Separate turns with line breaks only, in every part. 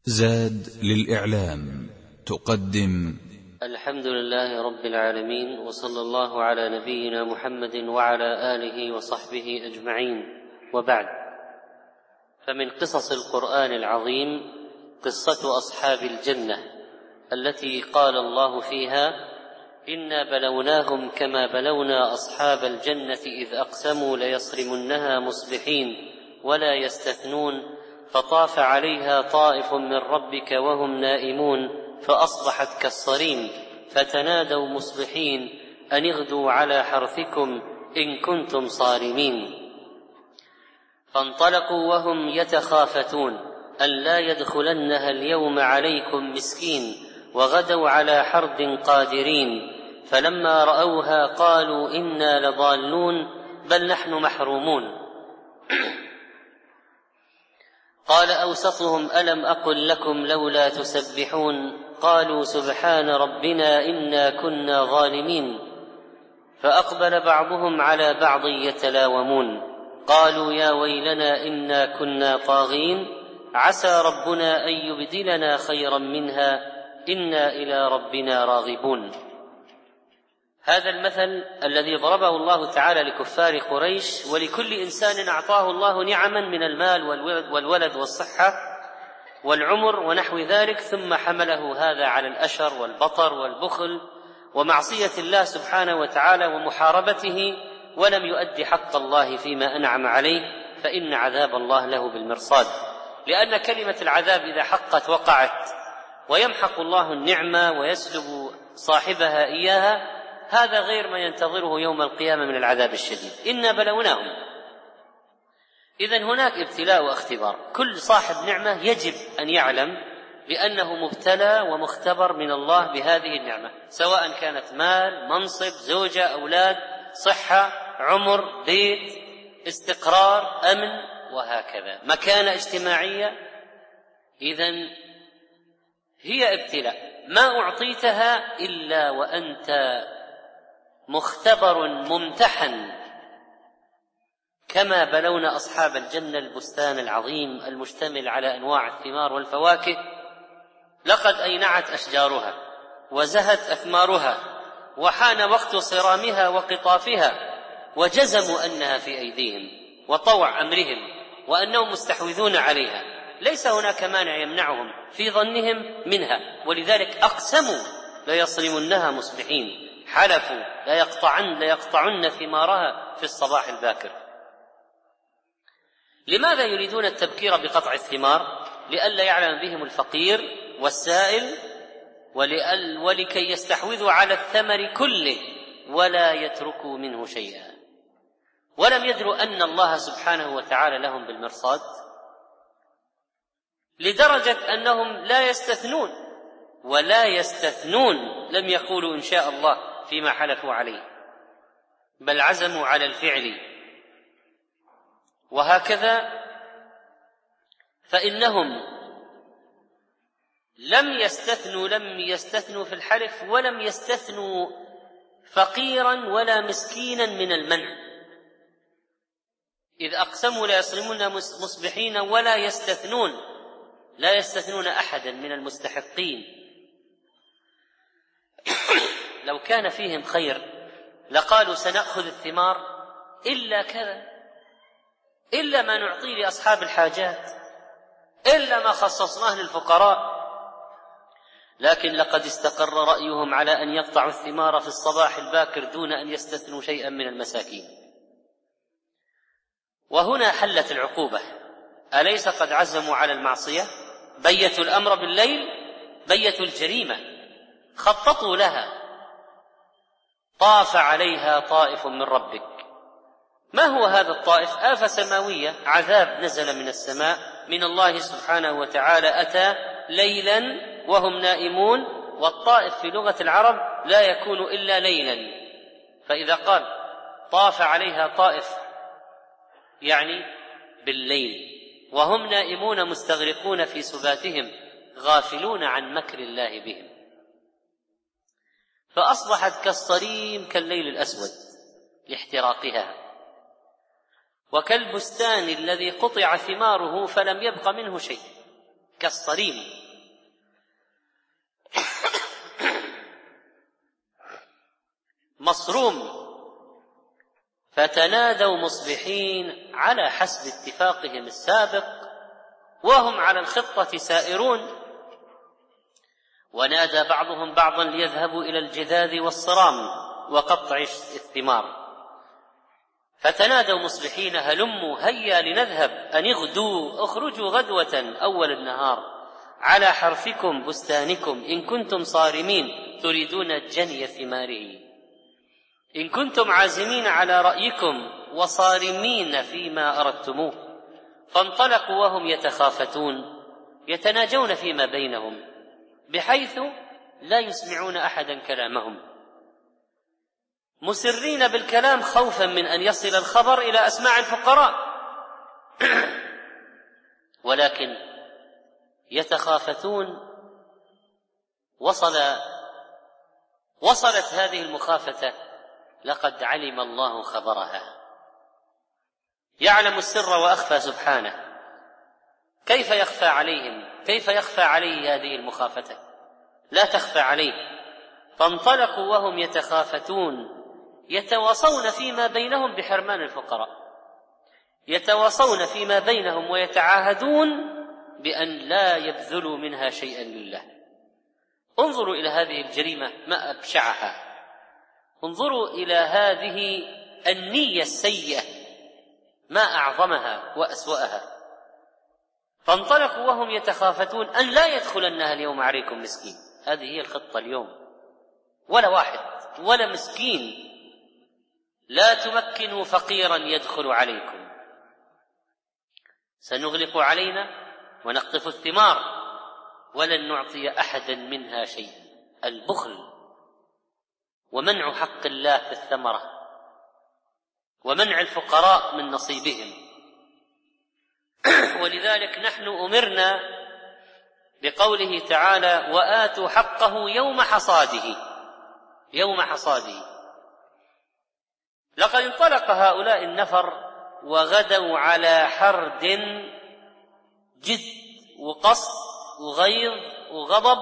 زاد للإعلام تقدم
الحمد لله رب العالمين، وصلى الله على نبينا محمد وعلى آله وصحبه أجمعين، وبعد. فمن قصص القرآن العظيم قصة أصحاب الجنة التي قال الله فيها: إنا بلوناهم كما بلونا أصحاب الجنة إذ أقسموا ليصرمنها مصبحين ولا يستثنون فطاف عليها طائف من ربك وهم نائمون فأصبحت كالصريم فتنادوا مصبحين أن اغدوا على حرثكم إن كنتم صارمين. فانطلقوا وهم يتخافتون أن لا يدخلنها اليوم عليكم مسكين وغدوا على حرد قادرين، فلما رأوها قالوا إنا لضالون بل نحن محرومون. قال أوسطهم ألم أقل لكم لولا تسبحون؟ قالوا سبحان ربنا إنا كنا ظالمين. فأقبل بعضهم على بعض يتلاومون قالوا يا ويلنا إنا كنا طاغين عسى ربنا أن يبدلنا خيرا منها إنا إلى ربنا راغبون. هذا المثل الذي ضربه الله تعالى لكفار قريش ولكل إنسان أعطاه الله نعما من المال والولد والصحة والعمر ونحو ذلك، ثم حمله هذا على الأشر والبطر والبخل ومعصية الله سبحانه وتعالى ومحاربته، ولم يؤدي حق الله فيما أنعم عليه، فإن عذاب الله له بالمرصاد. لأن كلمة العذاب إذا حقت وقعت، ويمحق الله النعمة ويسلب صاحبها إياها، هذا غير ما ينتظره يوم القيامة من العذاب الشديد. إنا بلوناهم. إذن هناك ابتلاء واختبار، كل صاحب نعمة يجب أن يعلم بأنه مبتلى ومختبر من الله بهذه النعمة، سواء كانت مال، منصب، زوجة، أولاد، صحة، عمر، بيت، استقرار، أمن، وهكذا، مكانة اجتماعية. إذن هي ابتلاء، ما أعطيتها إلا وأنت مختبر ممتحن، كما بلونا أصحاب الجنة البستان العظيم المشتمل على أنواع الثمار والفواكه، لقد أينعت أشجارها وزهت أثمارها وحان وقت صرامها وقطافها، وجزموا أنها في أيديهم وطوع أمرهم وأنهم مستحوذون عليها، ليس هناك مانع يمنعهم في ظنهم منها، ولذلك أقسموا ليصرمنها مصبحين، حلفوا ليقطعن ثمارها في الصباح الباكر. لماذا يريدون التبكير بقطع الثمار؟ لئلا يعلم بهم الفقير والسائل، ولكي يستحوذوا على الثمر كله ولا يتركوا منه شيئا. ولم يدروا أن الله سبحانه وتعالى لهم بالمرصاد، لدرجة أنهم لا يستثنون ولا يستثنون، لم يقولوا إن شاء الله فيما حلفوا عليه، بل عزموا على الفعل. وهكذا فإنهم لم يستثنوا في الحلف، ولم يستثنوا فقيرا ولا مسكينا من المنع، إذ أقسموا ليصرمون مصبحين ولا يستثنون أحدا من المستحقين. لو كان فيهم خير لقالوا سنأخذ الثمار إلا كذا، إلا ما نعطيه لأصحاب الحاجات، إلا ما خصصناه للفقراء. لكن لقد استقر رأيهم على أن يقطعوا الثمار في الصباح الباكر دون أن يستثنوا شيئا من المساكين. وهنا حلت العقوبة. أليس قد عزموا على المعصية؟ بيتوا الأمر بالليل، بيتوا الجريمة، خططوا لها. طاف عليها طائف من ربك. ما هو هذا الطائف؟ آفة سماوية، عذاب نزل من السماء من الله سبحانه وتعالى، أتى ليلا وهم نائمون، والطائف في لغة العرب لا يكون إلا ليلا، فإذا قال طاف عليها طائف يعني بالليل، وهم نائمون مستغرقون في سباتهم غافلون عن مكر الله بهم، فأصبحت كالصريم كالليل الأسود لاحتراقها، وكالبستان الذي قطع ثماره فلم يبق منه شيء، كالصريم. مصروم. فتنادوا مصبحين على حسب اتفاقهم السابق وهم على الخطة سائرون. ونادى بعضهم بعضا ليذهبوا إلى الجذاذ والصرام وقطع الثمار. فتنادوا مصبحين هلموا هيا لنذهب أن اغدوا اخرجوا غدوة أول النهار على حرثكم بستانكم إن كنتم صارمين تريدون جني ثماره، إن كنتم عازمين على رأيكم وصارمين فيما أردتموه. فانطلقوا وهم يتخافتون يتناجون فيما بينهم بحيث لا يسمعون أحدا كلامهم، مسرين بالكلام خوفا من أن يصل الخبر إلى أسماع الفقراء. ولكن يتخافتون. وصلت هذه المخافة لقد علم الله خبرها، يعلم السر وأخفى سبحانه. كيف يخفى عليهم؟ كيف يخفى عليه هذه المخافة؟ لا تخفى عليه. فانطلقوا وهم يتخافتون يتواصون فيما بينهم بحرمان الفقراء، يتواصون فيما بينهم ويتعاهدون بأن لا يبذلوا منها شيئا لله. انظروا إلى هذه الجريمة ما أبشعها، انظروا إلى هذه النية السيئة ما أعظمها وأسوأها. فانطلقوا وهم يتخافتون أن لا يدخلنها اليوم عليكم مسكين. هذه هي الخطة اليوم، ولا واحد ولا مسكين، لا تمكنوا فقيرا يدخل عليكم، سنغلق علينا ونقطف الثمار ولن نعطي أحدا منها شيئا. البخل ومنع حق الله في الثمرة ومنع الفقراء من نصيبهم. ولذلك نحن أمرنا بقوله تعالى وآتوا حقه يوم حصاده. يوم حصاده. لقد انطلق هؤلاء النفر وغدوا على حرد جد وقصد وغيظ وغضب،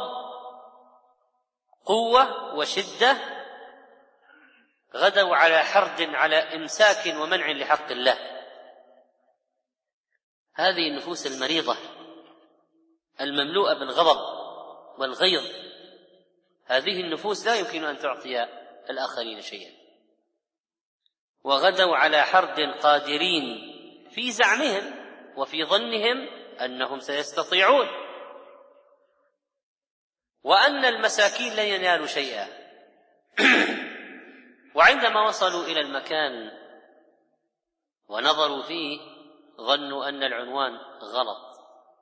قوة وشدة. غدوا على حرد، على إمساك ومنع لحق الله. هذه النفوس المريضة المملوءة بالغضب والغيظ، هذه النفوس لا يمكن أن تعطي الآخرين شيئا. وغدوا على حرد قادرين في زعمهم وفي ظنهم أنهم سيستطيعون، وأن المساكين لن ينالوا شيئا. وعندما وصلوا إلى المكان ونظروا فيه ظنوا أن العنوان غلط،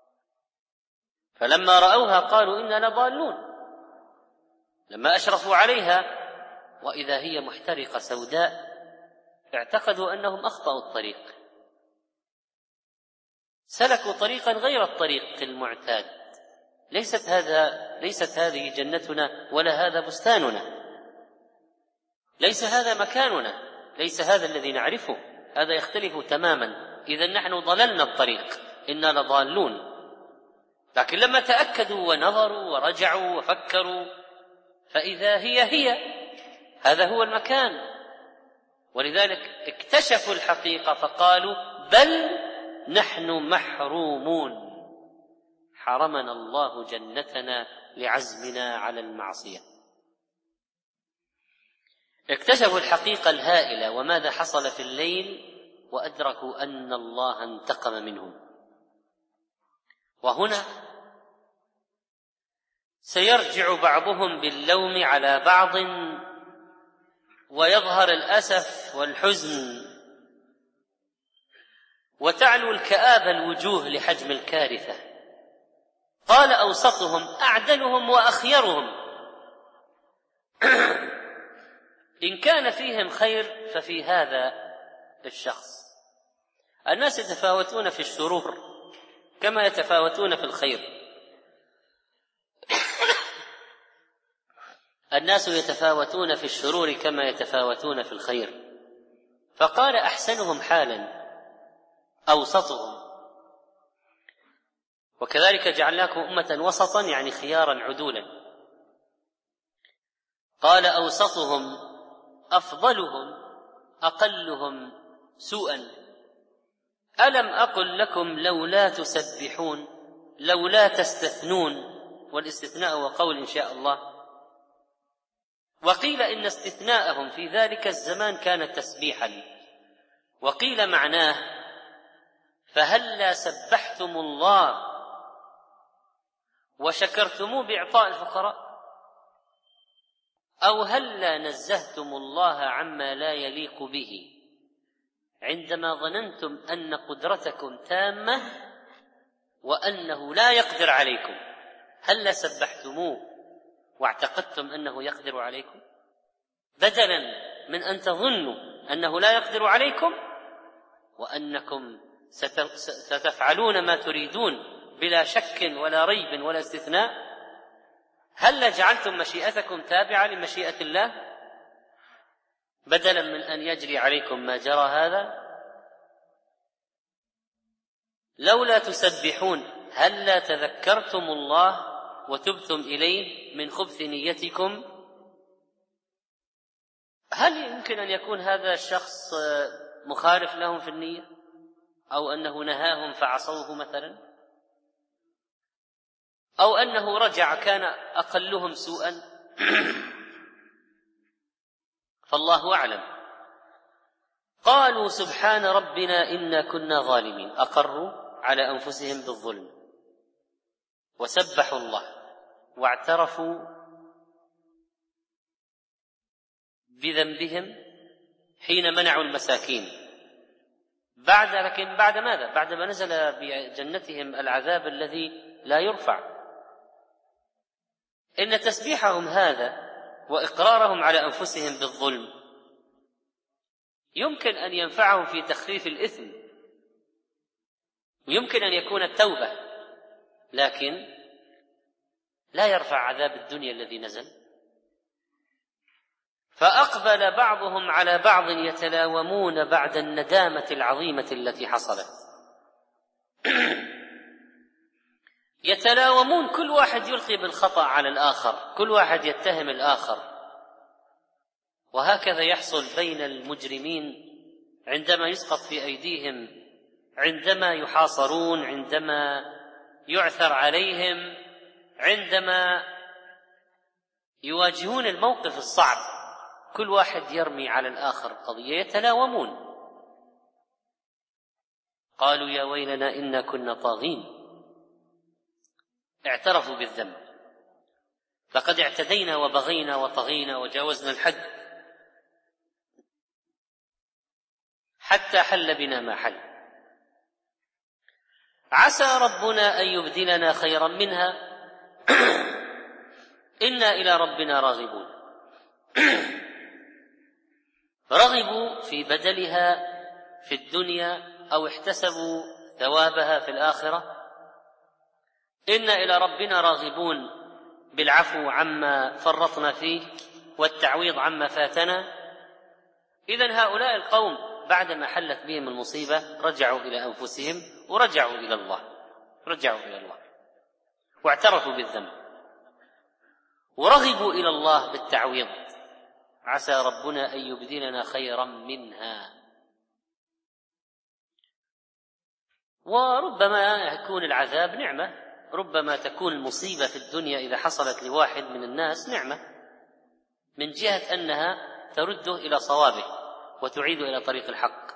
فلما رأوها قالوا إننا ضالون. لما أشرفوا عليها وإذا هي محترقة سوداء اعتقدوا أنهم أخطأوا الطريق، سلكوا طريقا غير الطريق المعتاد. ليست هذه جنتنا ولا هذا بستاننا، ليس هذا مكاننا، ليس هذا الذي نعرفه، هذا يختلف تماما. إذن نحن ضللنا الطريق، إنا لضالون. لكن لما تأكدوا ونظروا ورجعوا وفكروا فإذا هي هذا هو المكان. ولذلك اكتشفوا الحقيقة فقالوا بل نحن محرومون، حرمنا الله جنتنا لعزمنا على المعصية. اكتشفوا الحقيقة الهائلة وماذا حصل في الليل، وأدركوا أن الله انتقم منهم. وهنا سيرجع بعضهم باللوم على بعض، ويظهر الأسف والحزن، وتعلو الكآبة الوجوه لحجم الكارثة. قال أوسطهم أعدلهم وأخيرهم إن كان فيهم خير ففي هذا الشخص. الناس يتفاوتون في الشرور كما يتفاوتون في الخير، الناس يتفاوتون في الشرور كما يتفاوتون في الخير. فقال أحسنهم حالا أوسطهم. وكذلك جعلناكم أمة وسطا يعني خيارا عدولا. قال أوسطهم أفضلهم أقلهم سوءا. ألم أقل لكم لولا تسبحون، لولا تستثنون، والاستثناء هو قول إن شاء الله. وقيل إن استثناءهم في ذلك الزمان كان تسبيحا، وقيل معناه فهلا سبحتم الله وشكرتموه بإعطاء الفقراء، أو هلا نزهتم الله عما لا يليق به عندما ظننتم أن قدرتكم تامة وأنه لا يقدر عليكم، هلا سبحتموه واعتقدتم أنه يقدر عليكم، بدلا من أن تظنوا أنه لا يقدر عليكم وأنكم ستفعلون ما تريدون بلا شك ولا ريب ولا استثناء. هلا جعلتم مشيئتكم تابعة لمشيئة الله بدلا من أن يجري عليكم ما جرى هذا. لولا تسبحون، هلا تذكرتم الله وتبتم إليه من خبث نيتكم. هل يمكن أن يكون هذا الشخص مخالف لهم في النية، أو أنه نهاهم فعصوه مثلا، أو أنه رجع كان أقلهم سوءا؟ فالله أعلم. قالوا سبحان ربنا إنا كنا ظالمين، أقروا على أنفسهم بالظلم وسبحوا الله واعترفوا بذنبهم حين منعوا المساكين، لكن بعد ماذا؟ بعد ما نزل بجنتهم العذاب الذي لا يرفع. إن تسبيحهم هذا وإقرارهم على أنفسهم بالظلم يمكن أن ينفعهم في تخفيف الإثم، ويمكن أن يكون التوبة، لكن لا يرفع عذاب الدنيا الذي نزل. فأقبل بعضهم على بعض يتلاومون بعد الندامة العظيمة التي حصلت. يتلاومون، كل واحد يلقي بالخطأ على الآخر، كل واحد يتهم الآخر. وهكذا يحصل بين المجرمين عندما يسقط في أيديهم، عندما يحاصرون، عندما يعثر عليهم، عندما يواجهون الموقف الصعب، كل واحد يرمي على الآخر قضية، يتلاومون. قالوا يا ويلنا إنا كنا طاغين، اعترفوا بالذنب، لقد اعتدينا وبغينا وطغينا وجاوزنا الحد حتى حل بنا ما حل. عسى ربنا أن يبدلنا خيرا منها إنا إلى ربنا راغبون. رغبوا في بدلها في الدنيا أو احتسبوا ثوابها في الآخرة. إنا إلى ربنا راغبون بالعفو عما فرطنا فيه والتعويض عما فاتنا. إذن هؤلاء القوم بعدما حلت بهم المصيبة رجعوا إلى أنفسهم ورجعوا إلى الله، واعترفوا بالذنب ورغبوا إلى الله بالتعويض. عسى ربنا أن يبدلنا خيرا منها. وربما يكون العذاب نعمة، ربما تكون المصيبة في الدنيا إذا حصلت لواحد من الناس نعمة من جهة أنها ترده إلى صوابه وتعيد إلى طريق الحق.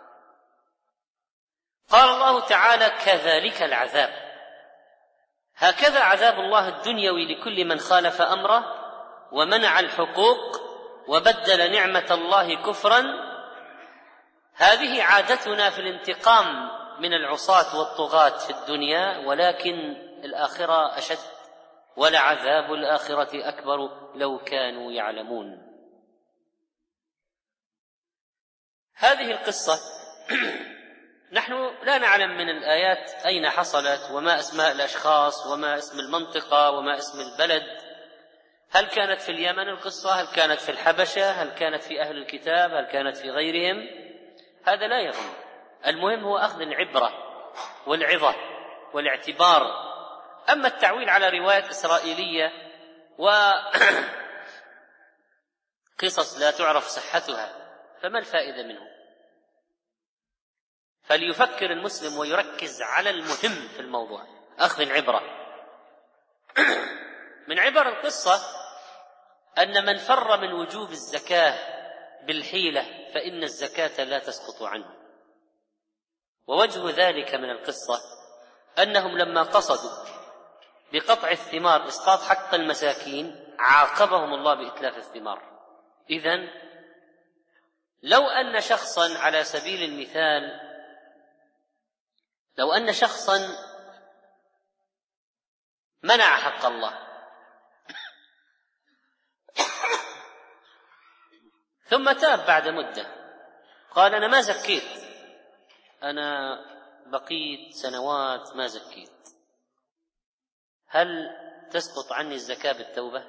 قال الله تعالى كذلك العذاب، هكذا عذاب الله الدنيوي لكل من خالف أمره ومنع الحقوق وبدل نعمة الله كفرا. هذه عادتنا في الانتقام من العصاة والطغاة في الدنيا، ولكن الآخرة أشد، ولعذاب الآخرة أكبر لو كانوا يعلمون. هذه القصة نحن لا نعلم من الآيات أين حصلت، وما أسماء الأشخاص، وما اسم المنطقة، وما اسم البلد. هل كانت في اليمن القصة؟ هل كانت في الحبشة؟ هل كانت في أهل الكتاب؟ هل كانت في غيرهم؟ هذا لا يهم. المهم هو أخذ العبرة والعظة والاعتبار. أما التعويل على رواية إسرائيلية قصص لا تعرف صحتها، فما الفائدة منه؟ فليفكر المسلم ويركز على المهم في الموضوع، أخذ العبرة. من عبر القصة أن من فر من وجوب الزكاة بالحيلة فإن الزكاة لا تسقط عنه. ووجه ذلك من القصة أنهم لما قصدوا بقطع الثمار إسقاط حق المساكين عاقبهم الله بإتلاف الثمار. إذن لو أن شخصا، على سبيل المثال، لو أن شخصا منع حق الله ثم تاب بعد مدة قال أنا ما زكيت، أنا بقيت سنوات ما زكيت، هل تسقط عني الزكاة بالتوبة؟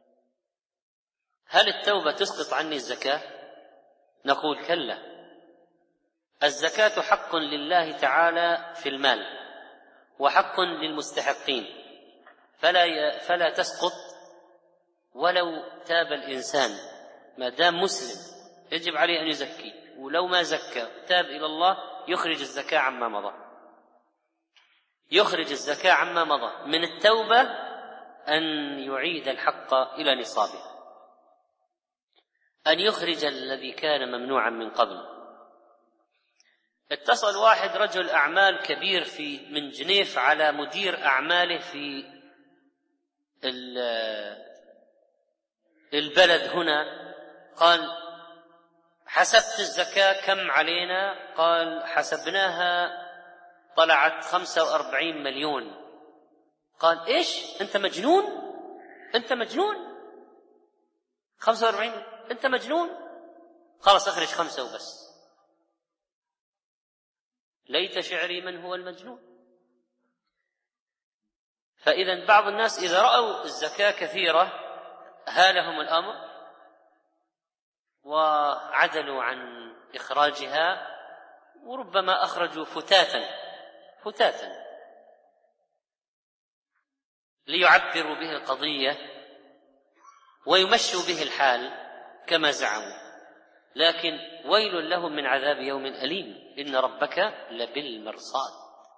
هل التوبة تسقط عني الزكاة؟ نقول كلا، الزكاة حق لله تعالى في المال وحق للمستحقين، فلا تسقط ولو تاب الإنسان، ما دام مسلم يجب عليه أن يزكي، ولو ما زكى تاب إلى الله يخرج الزكاة عما مضى. يخرج الزكاة عما مضى. من التوبة أن يعيد الحق إلى نصابه، أن يخرج الذي كان ممنوعا من قبل. اتصل واحد رجل أعمال كبير من جنيف على مدير أعماله في البلد هنا، قال حسبت الزكاة كم علينا؟ قال حسبناها طلعت 45 مليون. قال إيش؟ أنت مجنون؟ أنت مجنون؟ 45 أنت مجنون؟ خلاص أخرج 5 وبس. ليت شعري من هو المجنون. فإذا بعض الناس إذا رأوا الزكاة كثيرة هالهم الأمر وعدلوا عن إخراجها، وربما أخرجوا فتاتا ليعبروا به القضية ويمشوا به الحال كما زعموا، لكن ويل لهم من عذاب يوم أليم، إن ربك لبالمرصاد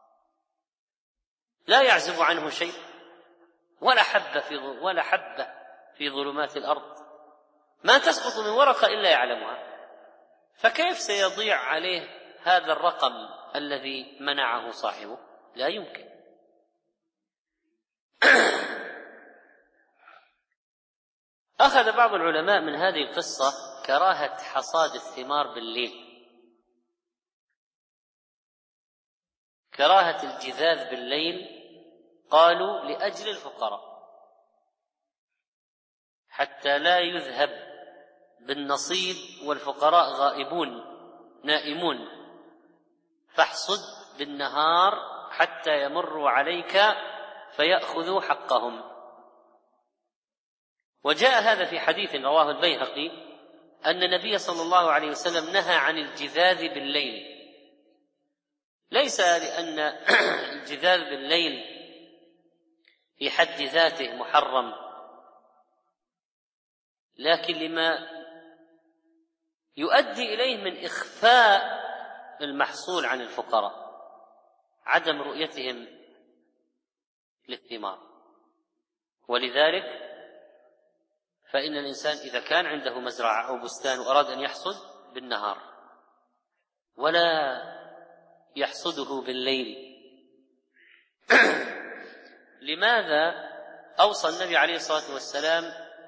لا يعزب عنه شيء ولا حبة في ظلمات الأرض، ما تسقط من ورقة إلا يعلمها. فكيف سيضيع عليه هذا الرقم الذي منعه صاحبه؟ لا يمكن. أخذ بعض العلماء من هذه القصة كراهة حصاد الثمار بالليل، كراهة الجذاذ بالليل، قالوا لأجل الفقراء حتى لا يذهب بالنصيب والفقراء غائبون نائمون، فاحصد بالنهار حتى يمروا عليك فيأخذوا حقهم. وجاء هذا في حديث رواه البيهقي أن النبي صلى الله عليه وسلم نهى عن الجذاذ بالليل، ليس لأن الجذاذ بالليل في حد ذاته محرم، لكن لما يؤدي إليه من إخفاء المحصول عن الفقراء، عدم رؤيتهم للثمار. ولذلك فإن الإنسان إذا كان عنده مزرعة أو بستان وأراد أن يحصد بالنهار ولا يحصده بالليل. لماذا أوصى النبي عليه الصلاة والسلام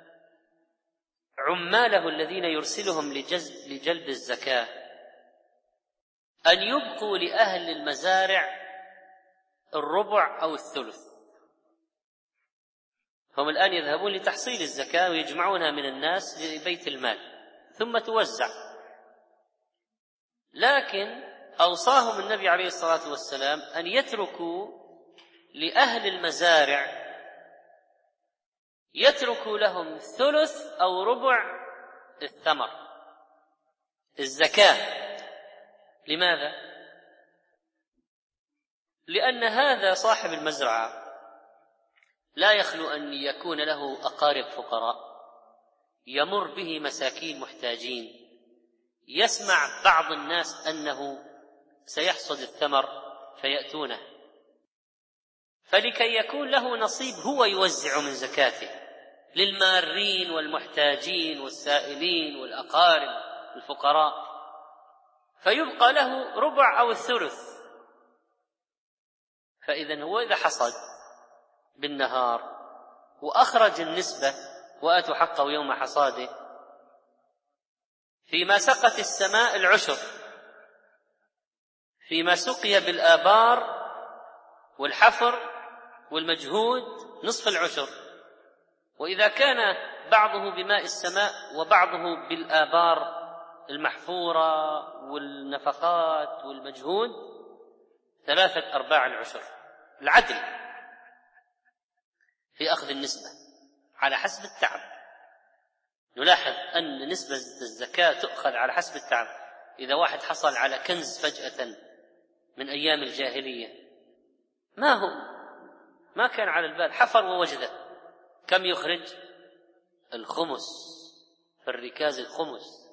عماله الذين يرسلهم لجلب الزكاة أن يبقوا لأهل المزارع الربع أو الثلث؟ هم الآن يذهبون لتحصيل الزكاة ويجمعونها من الناس لبيت المال ثم توزع، لكن أوصاهم النبي عليه الصلاة والسلام أن يتركوا لأهل المزارع، يتركوا لهم ثلث أو ربع الثمر الزكاة. لماذا؟ لأن هذا صاحب المزرعة لا يخلو أن يكون له أقارب فقراء يمر به مساكين محتاجين، يسمع بعض الناس أنه سيحصد الثمر فيأتونه، فلكي يكون له نصيب هو يوزع من زكاته للمارين والمحتاجين والسائلين والأقارب الفقراء، فيبقى له ربع أو الثلث. فإذا هو إذا حصد بالنهار وأخرج النسبة وآتوا حقه يوم حصاده، فيما سقت السماء العشر، فيما سقي بالآبار والحفر والمجهود نصف العشر، وإذا كان بعضه بماء السماء وبعضه بالآبار المحفورة والنفقات والمجهود 3/4 العشر. العدل في أخذ النسبة على حسب التعب. نلاحظ أن نسبة الزكاة تؤخذ على حسب التعب. إذا واحد حصل على كنز فجأة من أيام الجاهلية ما كان على البال، حفر ووجده، كم يخرج؟ الخمس، في الركاز الخمس.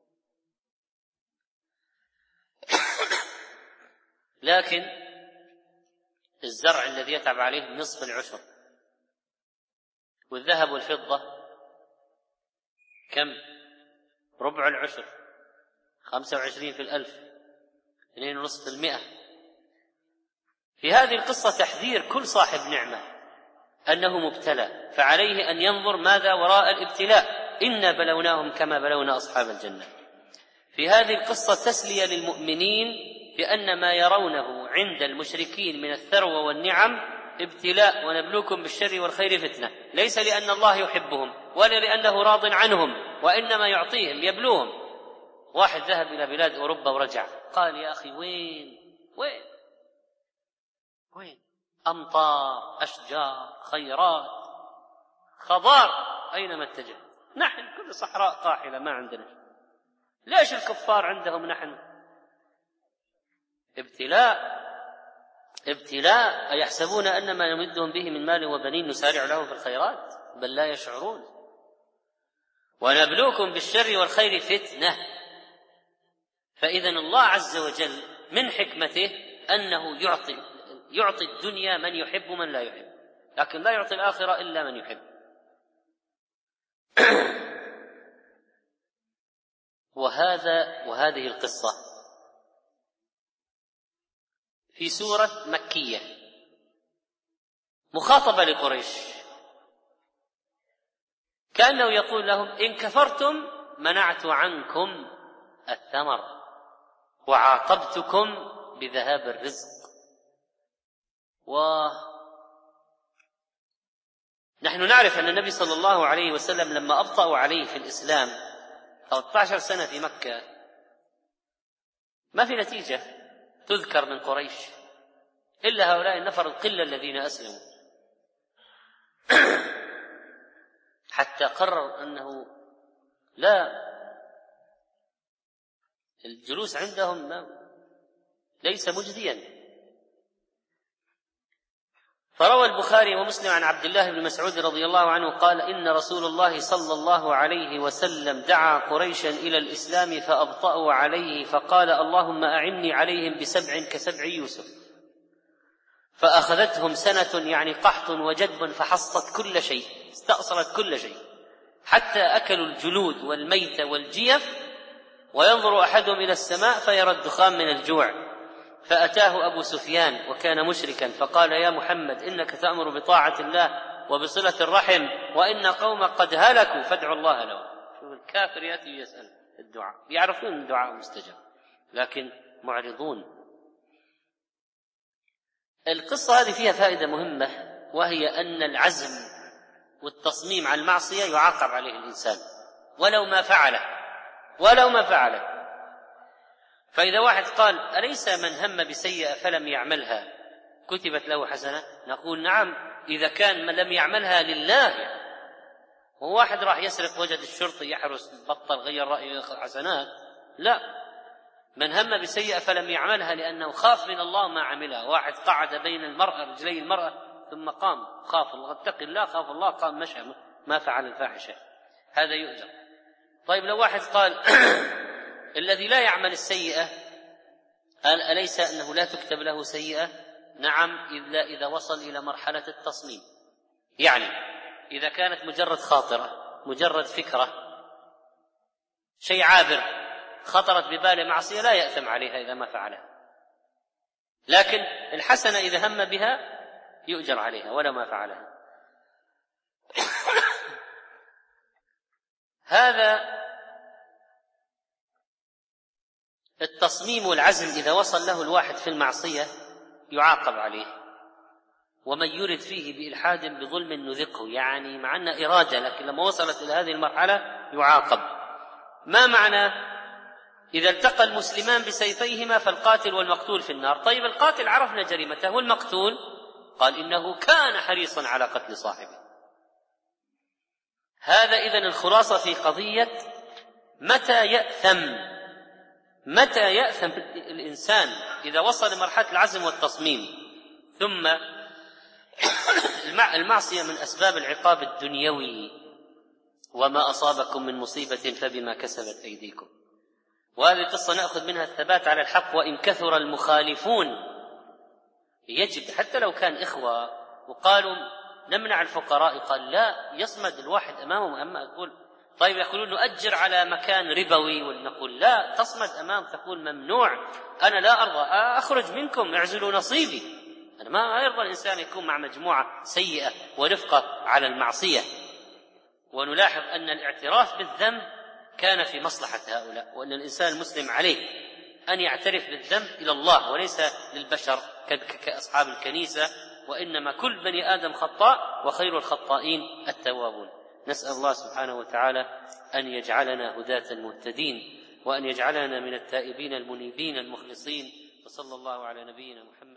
لكن الزرع الذي يتعب عليه نصف العشر، والذهب والفضة كم؟ ربع العشر، 25 في 1000، 2.5%. في هذه القصة تحذير كل صاحب نعمة أنه مبتلى، فعليه أن ينظر ماذا وراء الابتلاء. إنا بلوناهم كما بلونا أصحاب الجنة. في هذه القصة تسلية للمؤمنين بأن ما يرونه عند المشركين من الثروة والنعم ابتلاء، ونبلوكم بالشر والخير فتنة، ليس لأن الله يحبهم ولا لأنه راض عنهم، وإنما يعطيهم يبلوهم. واحد ذهب إلى بلاد أوروبا ورجع قال يا أخي وين أمطار، أشجار، خيرات، خضار، أينما اتجه. نحن كل صحراء قاحلة ما عندنا. ليش الكفار عندهم نحن؟ ابتلاء. أيحسبون أن ما نمدهم به من مال وبنين نسارع لهم في الخيرات؟ بل لا يشعرون. ونبلوكم بالشر والخير فتنة. فإذا الله عز وجل من حكمته أنه يعطي الدنيا من يحب ومن لا يحب، لكن لا يعطي الآخرة إلا من يحب. وهذه القصة في سورة مكية مخاطبة لقريش، كأنه يقول لهم إن كفرتم منعت عنكم الثمر وعاقبتكم بذهاب الرزق. ونحن نعرف أن النبي صلى الله عليه وسلم لما أبطأوا عليه في الإسلام 13 سنة في مكة ما في نتيجة تذكر من قريش إلا هؤلاء النفر القلة الذين أسلموا، حتى قرر أنه لا، الجلوس عندهم ليس مجديا. فروى البخاري ومسلم عن عبد الله بن مسعود رضي الله عنه قال إن رسول الله صلى الله عليه وسلم دعا قريشا إلى الإسلام فأبطأوا عليه، فقال اللهم أعني عليهم ب7 كسبع يوسف، فأخذتهم سنة يعني قحط وجدب فحصت كل شيء، استأصلت كل شيء، حتى أكلوا الجلود والميت والجيف، وينظر أحدهم إلى السماء فيرى الدخان من الجوع. فأتاه أبو سفيان وكان مشركا فقال يا محمد إنك تأمر بطاعة الله وبصلة الرحم وإن قوم قد هلكوا فادعوا الله له. شوف الكافر يأتي يسأل الدعاء، يعرفون الدعاء مستجاب لكن معرضون. القصة هذه فيها فائدة مهمة، وهي أن العزم والتصميم على المعصية يعاقب عليه الإنسان ولو ما فعله. فإذا واحد قال أليس من هم بسيئة فلم يعملها كتبت له حسنة؟ نقول نعم إذا كان من لم يعملها لله. وواحد راح يسرق وجد الشرطي يحرس بطل غير رأيه حسنات؟ لا، من هم بسيئة فلم يعملها لأنه خاف من الله ما عملها. واحد قعد بين رجلي المرأة ثم قام، خاف الله، اتق الله، خاف الله، قام مشى ما فعل الفاحشة. هذا يؤجر. طيب لو واحد قال الذي لا يعمل السيئة قال أليس أنه لا تكتب له سيئة؟ نعم، إلا إذا وصل إلى مرحلة التصميم. يعني إذا كانت مجرد خاطرة، مجرد فكرة، شيء عابر خطرت بباله معصية، لا يأثم عليها إذا ما فعلها، لكن الحسنة إذا هم بها يؤجر عليها ولا ما فعلها. هذا التصميم والعزم إذا وصل له الواحد في المعصية يعاقب عليه، ومن يرد فيه بإلحاد بظلم نذقه، يعني مع أن إرادة لكن لما وصلت إلى هذه المرحلة يعاقب. ما معنى إذا التقى المسلمان بسيفيهما فالقاتل والمقتول في النار؟ طيب القاتل عرفنا جريمته، والمقتول قال إنه كان حريصا على قتل صاحبه. هذا إذن الخلاصة في قضية متى يأثم الإنسان إذا وصل لمرحلة العزم والتصميم. ثم المعصية من أسباب العقاب الدنيوي، وما أصابكم من مصيبة فبما كسبت أيديكم. وهذه القصة نأخذ منها الثبات على الحق وإن كثر المخالفون. يجب حتى لو كان إخوة وقالوا نمنع الفقراء، قال لا، يصمد الواحد أمامهم. أما أقول طيب يقولون نؤجر على مكان ربوي، ونقول لا، تصمد أمام تقول ممنوع، أنا لا أرضى، أخرج منكم، اعزلوا نصيبي. أنا ما يرضى الإنسان يكون مع مجموعة سيئة ورفقة على المعصية. ونلاحظ أن الاعتراف بالذنب كان في مصلحة هؤلاء، وأن الإنسان المسلم عليه أن يعترف بالذنب إلى الله وليس للبشر كأصحاب الكنيسة، وإنما كل بني آدم خطاء وخير الخطائين التوابون. نسأل الله سبحانه وتعالى أن يجعلنا هداة مهتدين، وأن يجعلنا من التائبين المنيبين المخلصين. وصلى الله على نبينا محمد.